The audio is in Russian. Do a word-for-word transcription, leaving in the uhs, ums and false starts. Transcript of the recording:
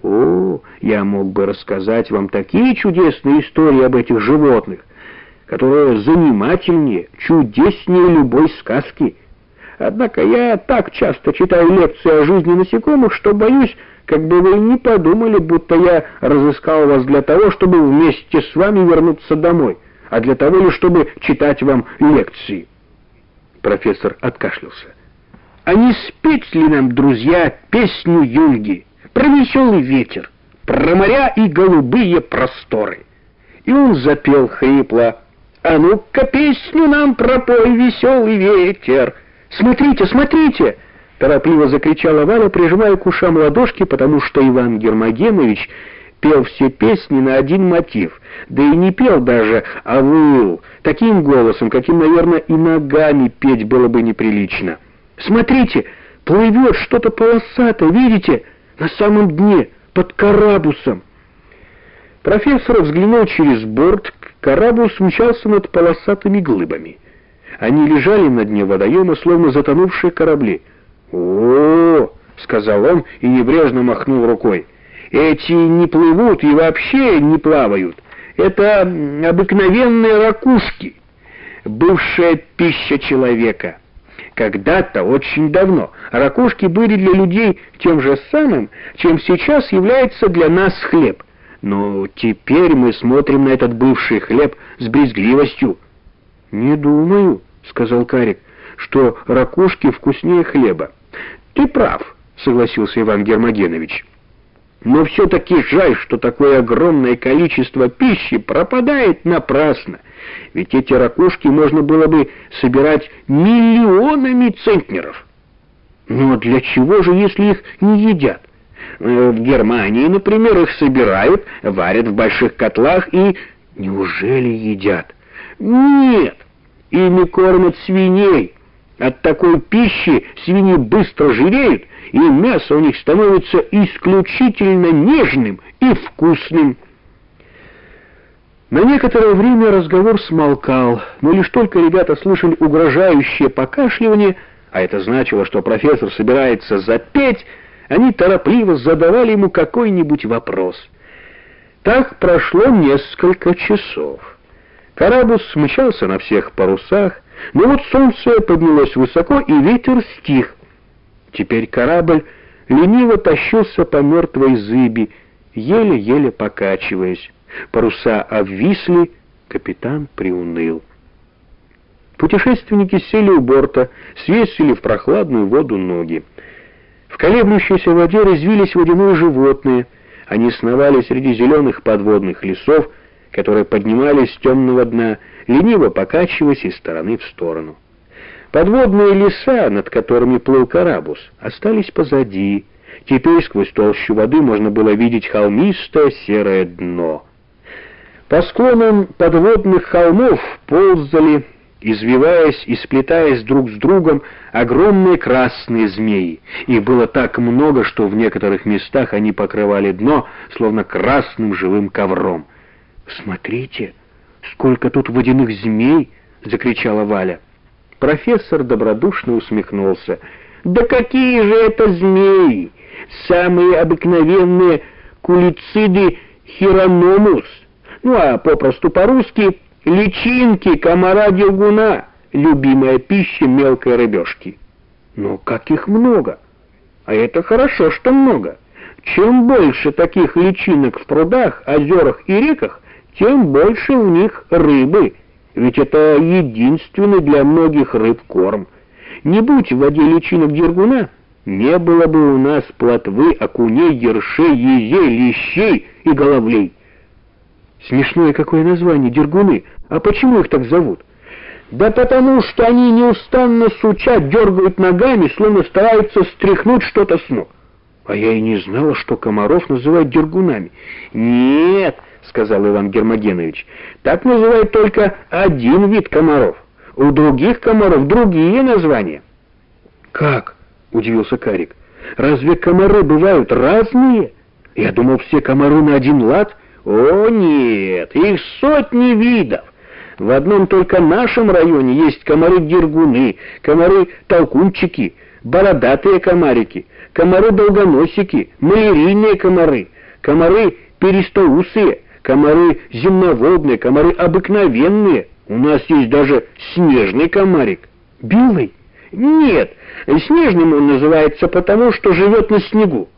О, я мог бы рассказать вам такие чудесные истории об этих животных, которые занимательнее, чудеснее любой сказки. Однако я так часто читаю лекции о жизни насекомых, что боюсь, как бы вы не подумали, будто я разыскал вас для того, чтобы вместе с вами вернуться домой, а для того лишь, чтобы читать вам лекции. Профессор откашлялся. А не спеть ли нам, друзья, песню Юнги про веселый ветер, про моря и голубые просторы? И он запел хрипло: «А ну-ка песню нам пропой, веселый ветер!» «Смотрите, смотрите!» — торопливо закричала Валя, прижимая к ушам ладошки, потому что Иван Гермогенович пел все песни на один мотив, да и не пел даже, а выл, таким голосом, каким, наверное, и ногами петь было бы неприлично. «Смотрите, плывет что-то полосатое, видите, на самом дне, под карабусом!» Профессор взглянул через борт, карабус мчался над полосатыми глыбами. Они лежали на дне водоема, словно затонувшие корабли. «О-о-о!» — сказал он и небрежно махнул рукой. «Эти не плывут и вообще не плавают. Это обыкновенные ракушки, бывшая пища человека. Когда-то, очень давно, ракушки были для людей тем же самым, чем сейчас является для нас хлеб. Но теперь мы смотрим на этот бывший хлеб с брезгливостью». «Не думаю, — сказал Карик, — что ракушки вкуснее хлеба». «Ты прав, — согласился Иван Гермогенович. Но все-таки жаль, что такое огромное количество пищи пропадает напрасно. Ведь эти ракушки можно было бы собирать миллионами центнеров». «Но для чего же, если их не едят? В Германии, например, их собирают, варят в больших котлах и...» «Неужели едят?» «Нет, ими кормят свиней. От такой пищи свиньи быстро жиреют, и мясо у них становится исключительно нежным и вкусным». На некоторое время разговор смолкал, но лишь только ребята слышали угрожающее покашливание, а это значило, что профессор собирается запеть, они торопливо задавали ему какой-нибудь вопрос. Так прошло несколько часов. Карабус мчался на всех парусах, но вот солнце поднялось высоко, и ветер стих. Теперь корабль лениво тащился по мертвой зыби, еле-еле покачиваясь. Паруса обвисли, капитан приуныл. Путешественники сели у борта, свесили в прохладную воду ноги. В колеблющейся воде резвились водяные животные. Они сновали среди зеленых подводных лесов, которые поднимались с темного дна, лениво покачиваясь из стороны в сторону. Подводные леса, над которыми плыл карабус, остались позади. Теперь сквозь толщу воды можно было видеть холмистое серое дно. По склонам подводных холмов ползали, извиваясь и сплетаясь друг с другом, огромные красные змеи. Их было так много, что в некоторых местах они покрывали дно, словно красным живым ковром. «Смотрите, сколько тут водяных змей!» — закричала Валя. Профессор добродушно усмехнулся. «Да какие же это змеи! Самые обыкновенные кулициды хирономус, ну а попросту по-русски личинки комара-дергуна, любимая пища мелкой рыбешки». «Но как их много! А это хорошо, что много. Чем больше таких личинок в прудах, озерах и реках, тем больше в них рыбы, ведь это единственный для многих рыб корм. Не будь в воде личинок дергуна, не было бы у нас плотвы, окуней, ершей, езей, лещей и головлей». «Смешное какое название, дергуны. А почему их так зовут?» «Да потому что они неустанно сучат, дергают ногами, словно стараются стряхнуть что-то с ног». «А я и не знала, что комаров называют дергунами». «Нет, — сказал Иван Гермогенович, — так называют только один вид комаров. У других комаров другие названия». «Как?» — удивился Карик. «Разве комары бывают разные? Я думал, все комары на один лад». «О, нет, их сотни видов. В одном только нашем районе есть комары-дергуны, комары-толкунчики, бородатые комарики, комары-долгоносики, малярийные комары, комары перистоусые, комары земноводные, комары обыкновенные. У нас есть даже снежный комарик. Белый? Нет, снежным он называется потому, что живет на снегу.